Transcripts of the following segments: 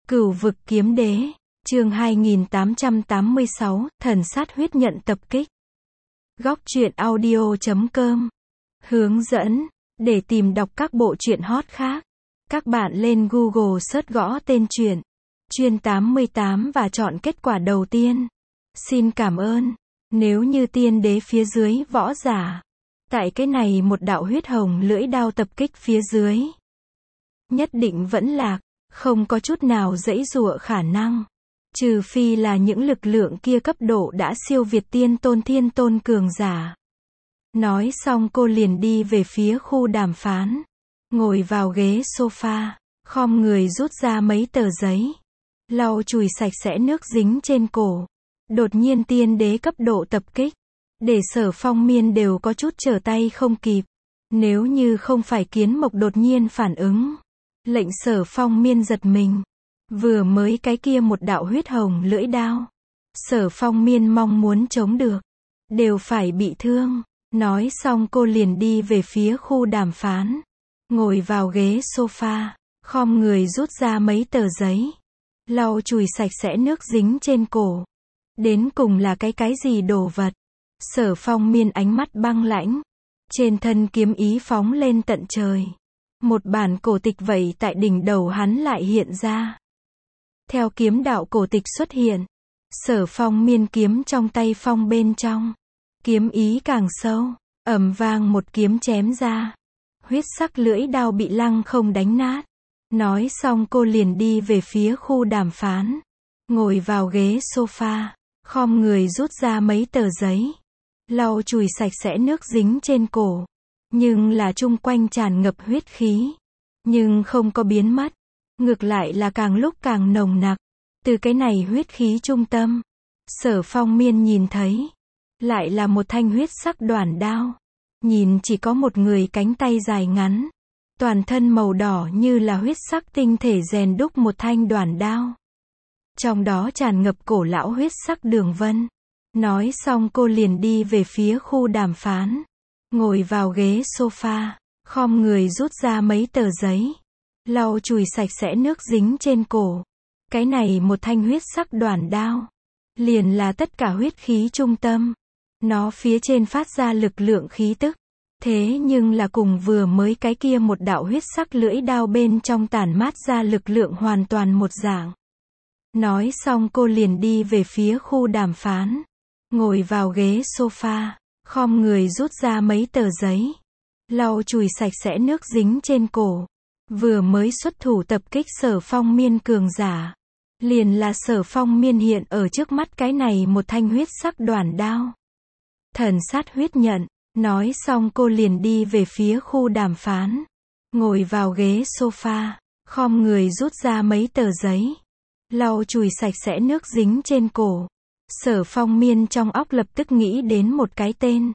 Cửu vực kiếm đế, chương 2886, thần sát huyết nhận tập kích. Góc truyện audio.com. Hướng dẫn, để tìm đọc các bộ truyện hot khác, các bạn lên Google search gõ tên truyện Chuyên 88 và chọn kết quả đầu tiên. Xin cảm ơn. Nếu như tiên đế phía dưới võ giả, tại cái này một đạo huyết hồng lưỡi đao tập kích phía dưới, nhất định vẫn lạc, không có chút nào giãy giụa khả năng. Trừ phi là những lực lượng kia cấp độ đã siêu việt tiên tôn thiên tôn cường giả. Nói xong cô liền đi về phía khu đàm phán. Ngồi vào ghế sofa, khom người rút ra mấy tờ giấy. Lau chùi sạch sẽ nước dính trên cổ. Đột nhiên tiên đế cấp độ tập kích. Để Sở Phong Miên đều có chút trở tay không kịp. Nếu như không phải Kiến Mộc đột nhiên phản ứng, lệnh Sở Phong Miên giật mình. Vừa mới cái kia một đạo huyết hồng lưỡi đao, Sở Phong Miên mong muốn chống được, đều phải bị thương. Nói xong cô liền đi về phía khu đàm phán. Ngồi vào ghế sofa, khom người rút ra mấy tờ giấy. Lau chùi sạch sẽ nước dính trên cổ. Đến cùng là cái gì đồ vật? Sở Phong Miên ánh mắt băng lãnh. Trên thân kiếm ý phóng lên tận trời. Một bản cổ tịch vậy tại đỉnh đầu hắn lại hiện ra. Theo kiếm đạo cổ tịch xuất hiện, Sở Phong Miên kiếm trong tay phong bên trong. Kiếm ý càng sâu, ầm vang một kiếm chém ra. Huyết sắc lưỡi đao bị lăng không đánh nát. Nói xong cô liền đi về phía khu đàm phán. Ngồi vào ghế sofa, khom người rút ra mấy tờ giấy. Lau chùi sạch sẽ nước dính trên cổ. Nhưng là chung quanh tràn ngập huyết khí. Nhưng không có biến mất. Ngược lại là càng lúc càng nồng nặc. Từ cái này huyết khí trung tâm, Sở Phong Miên nhìn thấy, lại là một thanh huyết sắc đoản đao. Nhìn chỉ có một người cánh tay dài ngắn. Toàn thân màu đỏ như là huyết sắc tinh thể rèn đúc một thanh đoản đao. Trong đó tràn ngập cổ lão huyết sắc đường vân. Nói xong cô liền đi về phía khu đàm phán. Ngồi vào ghế sofa, khom người rút ra mấy tờ giấy. Lau chùi sạch sẽ nước dính trên cổ. Cái này một thanh huyết sắc đoản đao, liền là tất cả huyết khí trung tâm. Nó phía trên phát ra lực lượng khí tức. Thế nhưng là cùng vừa mới cái kia một đạo huyết sắc lưỡi đao bên trong tản mát ra lực lượng hoàn toàn một dạng. Nói xong cô liền đi về phía khu đàm phán. Ngồi vào ghế sofa, khom người rút ra mấy tờ giấy. Lau chùi sạch sẽ nước dính trên cổ. Vừa mới xuất thủ tập kích Sở Phong Miên cường giả, liền là Sở Phong Miên hiện ở trước mắt cái này một thanh huyết sắc đoản đao. Thần sát huyết nhận. Nói xong cô liền đi về phía khu đàm phán. Ngồi vào ghế sofa, khom người rút ra mấy tờ giấy. Lau chùi sạch sẽ nước dính trên cổ. Sở Phong Miên trong óc lập tức nghĩ đến một cái tên.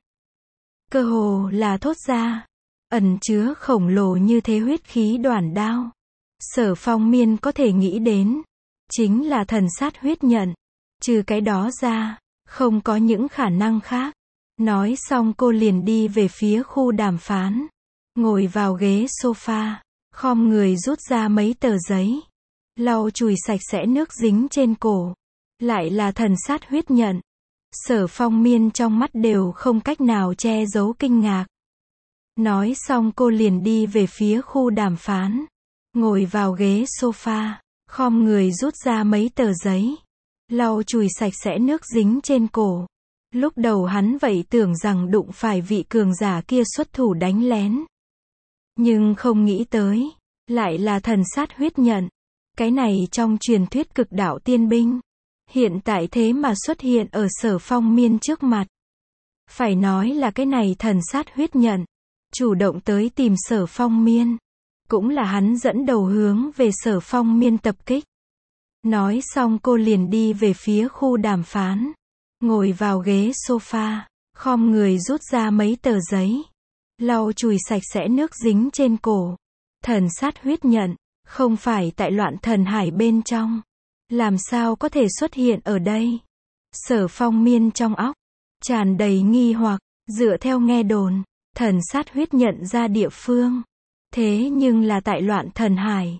Cơ hồ là thốt ra. Ẩn chứa khổng lồ như thế huyết khí đoản đao. Sở Phong Miên có thể nghĩ đến, chính là thần sát huyết nhận. Trừ cái đó ra, không có những khả năng khác. Nói xong cô liền đi về phía khu đàm phán. Ngồi vào ghế sofa, khom người rút ra mấy tờ giấy. Lau chùi sạch sẽ nước dính trên cổ. Lại là thần sát huyết nhận. Sở Phong Miên trong mắt đều không cách nào che giấu kinh ngạc. Nói xong cô liền đi về phía khu đàm phán. Ngồi vào ghế sofa, khom người rút ra mấy tờ giấy. Lau chùi sạch sẽ nước dính trên cổ. Lúc đầu hắn vậy tưởng rằng đụng phải vị cường giả kia xuất thủ đánh lén. Nhưng không nghĩ tới, lại là thần sát huyết nhận. Cái này trong truyền thuyết cực đạo tiên binh. Hiện tại thế mà xuất hiện ở Sở Phong Miên trước mặt. Phải nói là cái này thần sát huyết nhận. Chủ động tới tìm Sở Phong Miên. Cũng là hắn dẫn đầu hướng về Sở Phong Miên tập kích. Nói xong cô liền đi về phía khu đàm phán. Ngồi vào ghế sofa, khom người rút ra mấy tờ giấy. Lau chùi sạch sẽ nước dính trên cổ. Thần sát huyết nhận, không phải tại loạn thần hải bên trong. Làm sao có thể xuất hiện ở đây? Sở Phong Miên trong óc tràn đầy nghi hoặc, dựa theo nghe đồn, thần sát huyết nhận ra địa phương. Thế nhưng là tại loạn thần hải.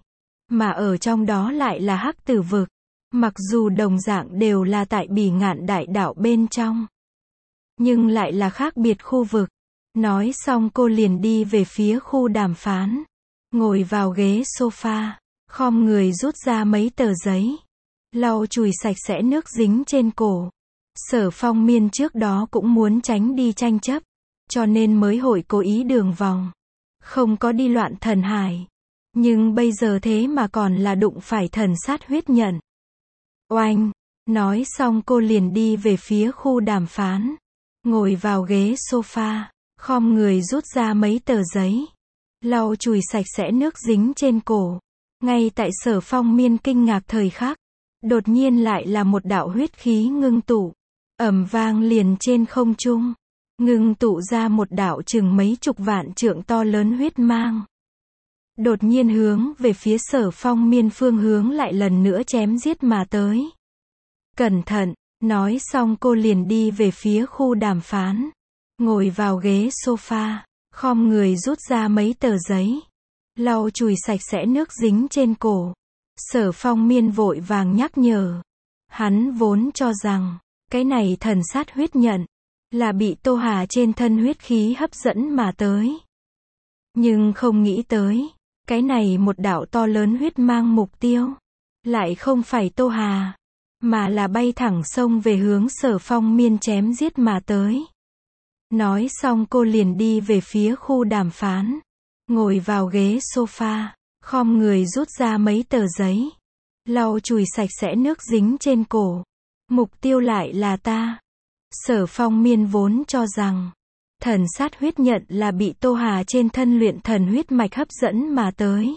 mà ở trong đó lại là Hắc Tử vực. Mặc dù đồng dạng đều là tại Bỉ Ngạn Đại Đạo bên trong, nhưng lại là khác biệt khu vực. Nói xong cô liền đi về phía khu đàm phán, ngồi vào ghế sofa, khom người rút ra mấy tờ giấy, lau chùi sạch sẽ nước dính trên cổ. Sở Phong Miên trước đó cũng muốn tránh đi tranh chấp, cho nên mới hội cố ý đường vòng, không có đi loạn thần hải. Nhưng bây giờ thế mà còn là đụng phải thần sát huyết nhận. Oanh! Nói xong cô liền đi về phía khu đàm phán, ngồi vào ghế sofa, khom người rút ra mấy tờ giấy, lau chùi sạch sẽ nước dính trên cổ. Ngay tại Sở Phong Miên kinh ngạc thời khắc, đột nhiên lại là một đạo huyết khí ngưng tụ, ầm vang liền trên không trung, ngưng tụ ra một đạo chừng mấy chục vạn trượng to lớn huyết mang. Đột nhiên hướng về phía Sở Phong Miên phương hướng lại lần nữa chém giết mà tới. Cẩn thận! Nói xong cô liền đi về phía khu đàm phán, ngồi vào ghế sofa, khom người rút ra mấy tờ giấy, lau chùi sạch sẽ nước dính trên cổ. Sở Phong Miên vội vàng nhắc nhở. Hắn vốn cho rằng, cái này thần sát huyết nhận, là bị Tô Hà trên thân huyết khí hấp dẫn mà tới. Nhưng không nghĩ tới, cái này một đạo to lớn huyết mang mục tiêu, lại không phải Tô Hà, mà là bay thẳng sông về hướng Sở Phong Miên chém giết mà tới. Nói xong cô liền đi về phía khu đàm phán, ngồi vào ghế sofa, khom người rút ra mấy tờ giấy, lau chùi sạch sẽ nước dính trên cổ. Mục tiêu lại là ta. Sở Phong Miên vốn cho rằng, thần sát huyết nhận là bị Tô Hà trên thân luyện thần huyết mạch hấp dẫn mà tới.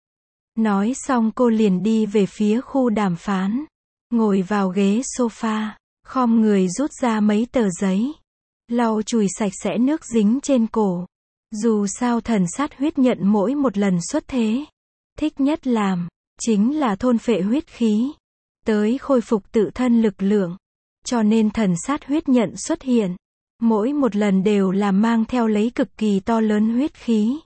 Nói xong cô liền đi về phía khu đàm phán, ngồi vào ghế sofa, khom người rút ra mấy tờ giấy, lau chùi sạch sẽ nước dính trên cổ. Dù sao thần sát huyết nhận mỗi một lần xuất thế, thích nhất làm, chính là thôn phệ huyết khí, tới khôi phục tự thân lực lượng. Cho nên thần sát huyết nhận xuất hiện, mỗi một lần đều là mang theo lấy cực kỳ to lớn huyết khí.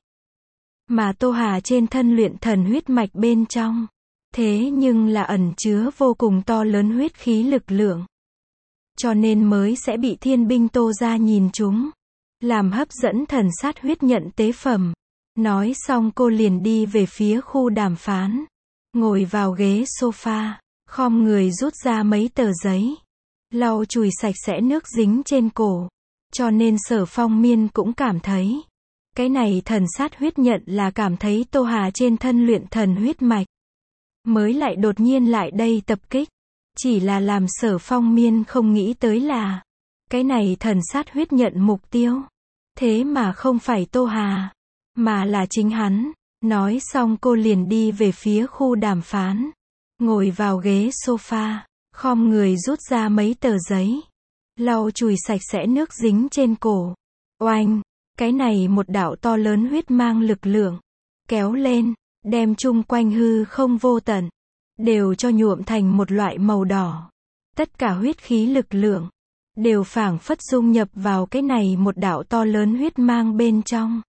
Mà Tô Hà trên thân luyện thần huyết mạch bên trong, thế nhưng là ẩn chứa vô cùng to lớn huyết khí lực lượng. Cho nên mới sẽ bị thiên binh Tô gia nhìn chúng, làm hấp dẫn thần sát huyết nhận tế phẩm. Nói xong cô liền đi về phía khu đàm phán, ngồi vào ghế sofa, khom người rút ra mấy tờ giấy, lau chùi sạch sẽ nước dính trên cổ. Cho nên Sở Phong Miên cũng cảm thấy, cái này thần sát huyết nhận là cảm thấy Tô Hà trên thân luyện thần huyết mạch, mới lại đột nhiên lại đây tập kích. Chỉ là làm Sở Phong Miên không nghĩ tới là, cái này thần sát huyết nhận mục tiêu, thế mà không phải Tô Hà, mà là chính hắn. Nói xong cô liền đi về phía khu đàm phán, ngồi vào ghế sofa, khom người rút ra mấy tờ giấy, lau chùi sạch sẽ nước dính trên cổ. Oanh! Cái này một đạo to lớn huyết mang lực lượng, kéo lên, đem chung quanh hư không vô tận, đều cho nhuộm thành một loại màu đỏ. Tất cả huyết khí lực lượng, đều phảng phất dung nhập vào cái này một đạo to lớn huyết mang bên trong.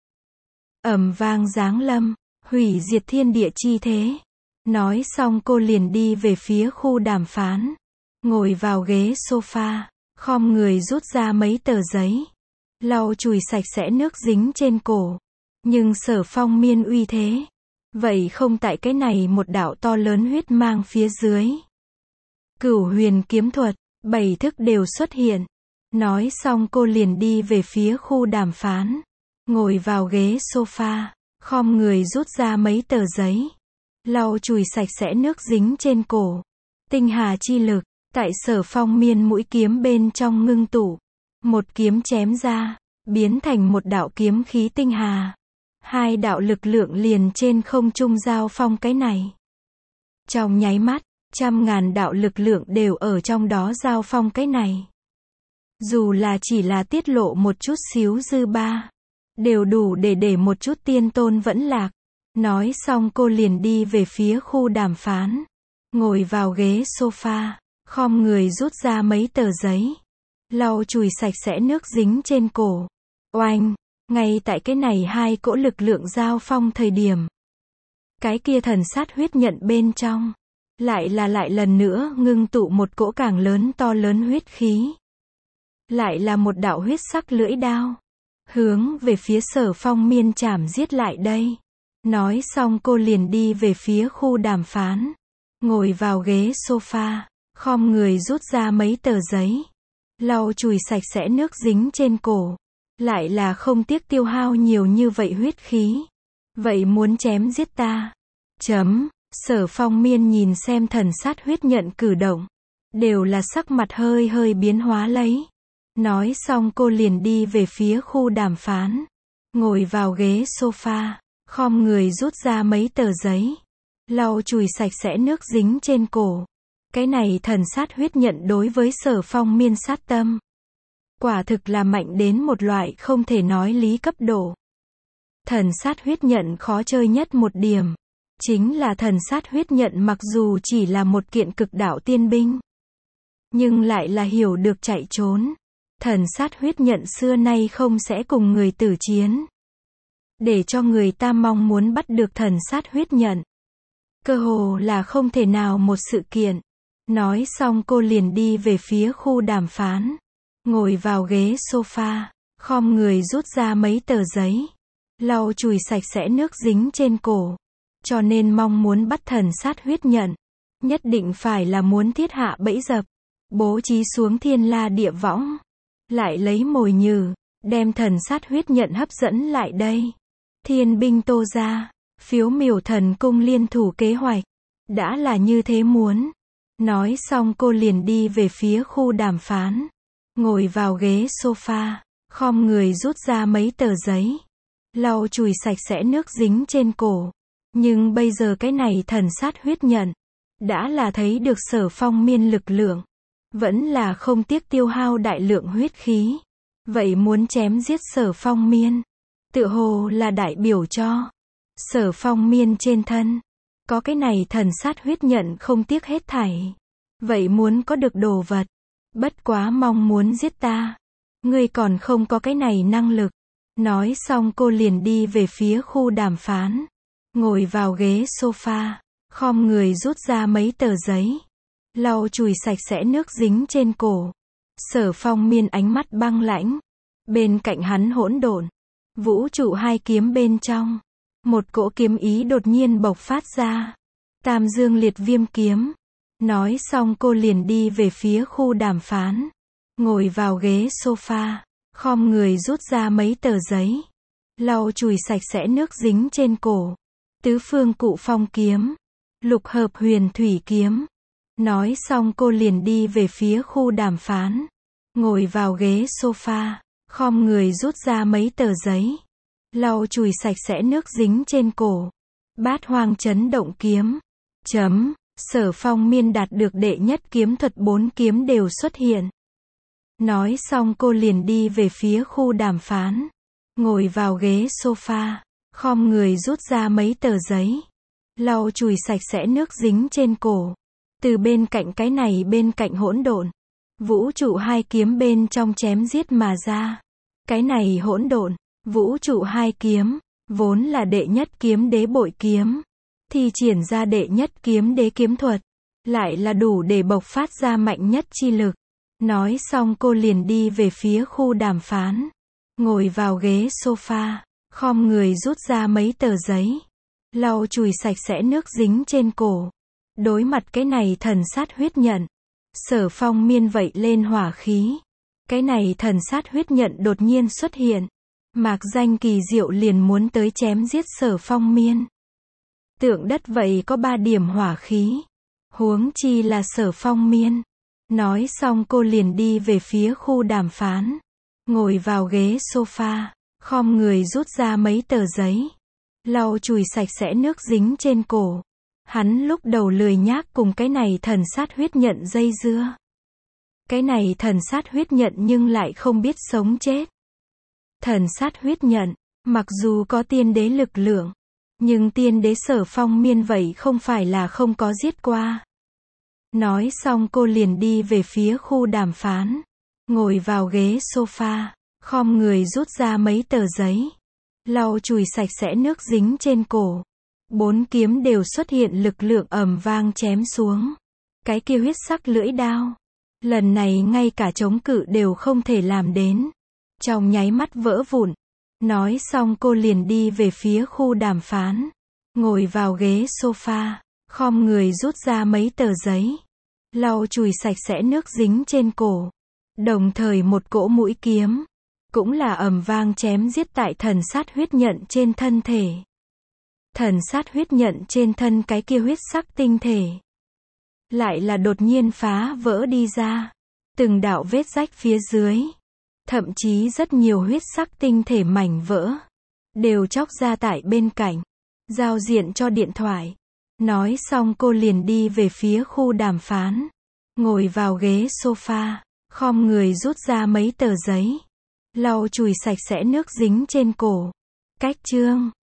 Ầm vang giáng lâm, hủy diệt thiên địa chi thế. Nói xong cô liền đi về phía khu đàm phán, ngồi vào ghế sofa, khom người rút ra mấy tờ giấy, lau chùi sạch sẽ nước dính trên cổ. Nhưng Sở Phong Miên uy thế, vậy không tại cái này một đạo to lớn huyết mang phía dưới. Cửu huyền kiếm thuật, 7 thức đều xuất hiện. Nói xong cô liền đi về phía khu đàm phán, ngồi vào ghế sofa, khom người rút ra mấy tờ giấy, lau chùi sạch sẽ nước dính trên cổ. Tinh hà chi lực, tại Sở Phong Miên mũi kiếm bên trong ngưng tụ, một kiếm chém ra, biến thành một đạo kiếm khí tinh hà. Hai đạo lực lượng liền trên không trung giao phong cái này. Trong nháy mắt, trăm ngàn đạo lực lượng đều ở trong đó giao phong cái này. Dù là chỉ là tiết lộ một chút xíu dư ba, đều đủ để một chút tiên tôn vẫn lạc. Nói xong cô liền đi về phía khu đàm phán, ngồi vào ghế sofa, khom người rút ra mấy tờ giấy, lau chùi sạch sẽ nước dính trên cổ. Oanh! Ngay tại cái này hai cỗ lực lượng giao phong thời điểm, Cái kia thần sát huyết nhận bên trong, lại lần nữa ngưng tụ một cỗ càng lớn to lớn huyết khí. Lại là một đạo huyết sắc lưỡi đao, hướng về phía Sở Phong Miên chảm giết lại đây. Nói xong cô liền đi về phía khu đàm phán, ngồi vào ghế sofa, khom người rút ra mấy tờ giấy, lau chùi sạch sẽ nước dính trên cổ. Lại là không tiếc tiêu hao nhiều như vậy huyết khí. Vậy muốn chém giết ta? Sở Phong Miên nhìn xem thần sát huyết nhận cử động, đều là sắc mặt hơi hơi biến hóa lấy. Nói xong cô liền đi về phía khu đàm phán, ngồi vào ghế sofa, khom người rút ra mấy tờ giấy, lau chùi sạch sẽ nước dính trên cổ. Cái này thần sát huyết nhận đối với Sở Phong Miên sát tâm, quả thực là mạnh đến một loại không thể nói lý cấp độ. Thần sát huyết nhận khó chơi nhất một điểm, chính là thần sát huyết nhận mặc dù chỉ là một kiện cực đạo tiên binh, nhưng lại là hiểu được chạy trốn. Thần sát huyết nhận xưa nay không sẽ cùng người tử chiến. Để cho người ta mong muốn bắt được thần sát huyết nhận, cơ hồ là không thể nào một sự kiện. Nói xong cô liền đi về phía khu đàm phán, ngồi vào ghế sofa, khom người rút ra mấy tờ giấy, lau chùi sạch sẽ nước dính trên cổ. Cho nên mong muốn bắt thần sát huyết nhận, nhất định phải là muốn thiết hạ bẫy dập, bố trí xuống thiên la địa võng, lại lấy mồi nhử, đem thần sát huyết nhận hấp dẫn lại đây. Thiên binh Tô gia, Phiếu Miểu Thần cung liên thủ kế hoạch, đã là như thế muốn. Nói xong cô liền đi về phía khu đàm phán, ngồi vào ghế sofa, khom người rút ra mấy tờ giấy, lau chùi sạch sẽ nước dính trên cổ. Nhưng bây giờ cái này thần sát huyết nhận, đã là thấy được Sở Phong Miên lực lượng, vẫn là không tiếc tiêu hao đại lượng huyết khí. Vậy muốn chém giết Sở Phong Miên, tựa hồ là đại biểu cho Sở Phong Miên trên thân có cái này thần sát huyết nhận không tiếc hết thảy. Vậy muốn có được đồ vật, bất quá mong muốn giết ta, ngươi còn không có cái này năng lực. Nói xong cô liền đi về phía khu đàm phán, ngồi vào ghế sofa, khom người rút ra mấy tờ giấy, lau chùi sạch sẽ nước dính trên cổ. Sở Phong Miên ánh mắt băng lãnh, bên cạnh hắn hỗn độn, vũ trụ hai kiếm bên trong, một cỗ kiếm ý đột nhiên bộc phát ra. Tam Dương Liệt Viêm kiếm. Nói xong cô liền đi về phía khu đàm phán, ngồi vào ghế sofa, khom người rút ra mấy tờ giấy, lau chùi sạch sẽ nước dính trên cổ. Tứ Phương Cụ Phong kiếm, Lục Hợp Huyền Thủy kiếm. Nói xong cô liền đi về phía khu đàm phán, ngồi vào ghế sofa, khom người rút ra mấy tờ giấy, lau chùi sạch sẽ nước dính trên cổ. Bát Hoang Chấn Động kiếm. Sở Phong Miên đạt được đệ nhất kiếm thuật 4 kiếm đều xuất hiện. Nói xong cô liền đi về phía khu đàm phán, ngồi vào ghế sofa, khom người rút ra mấy tờ giấy, lau chùi sạch sẽ nước dính trên cổ. Từ bên cạnh cái này bên cạnh hỗn độn, vũ trụ hai kiếm bên trong chém giết mà ra. Cái này hỗn độn, vũ trụ hai kiếm, vốn là đệ nhất kiếm đế bội kiếm, thì triển ra đệ nhất kiếm đế kiếm thuật, lại là đủ để bộc phát ra mạnh nhất chi lực. Nói xong cô liền đi về phía khu đàm phán, ngồi vào ghế sofa, khom người rút ra mấy tờ giấy, lau chùi sạch sẽ nước dính trên cổ. Đối mặt cái này thần sát huyết nhận, Sở Phong Miên vậy lên hỏa khí. Cái này thần sát huyết nhận đột nhiên xuất hiện, mạc danh kỳ diệu liền muốn tới chém giết Sở Phong Miên. Tượng đất vậy có 3 điểm hỏa khí, huống chi là Sở Phong Miên. Nói xong cô liền đi về phía khu đàm phán, ngồi vào ghế sofa, khom người rút ra mấy tờ giấy, lau chùi sạch sẽ nước dính trên cổ. Hắn lúc đầu lười nhác cùng cái này thần sát huyết nhận dây dưa. Cái này thần sát huyết nhận nhưng lại không biết sống chết. Thần sát huyết nhận, mặc dù có tiên đế lực lượng, nhưng tiên đế Sở Phong Miên vậy không phải là không có giết qua. Nói xong cô liền đi về phía khu đàm phán, ngồi vào ghế sofa, khom người rút ra mấy tờ giấy, lau chùi sạch sẽ nước dính trên cổ. 4 kiếm đều xuất hiện lực lượng ầm vang chém xuống. Cái kia huyết sắc lưỡi đao. Lần này ngay cả chống cự đều không thể làm đến. Trong nháy mắt vỡ vụn. Nói xong cô liền đi về phía khu đàm phán. Ngồi vào ghế sofa, khom người rút ra mấy tờ giấy. Lau chùi sạch sẽ nước dính trên cổ. Đồng thời một cỗ mũi kiếm. Cũng là ầm vang chém giết tại thần sát huyết nhận trên thân thể. Thần sát huyết nhận trên thân cái kia huyết sắc tinh thể. Lại là đột nhiên phá vỡ đi ra. Từng đạo vết rách phía dưới. Thậm chí rất nhiều huyết sắc tinh thể mảnh vỡ. Đều chóc ra tại bên cạnh. Giao diện cho điện thoại. Nói xong cô liền đi về phía khu đàm phán. Ngồi vào ghế sofa. Khom người rút ra mấy tờ giấy. Lau chùi sạch sẽ nước dính trên cổ. Cách chương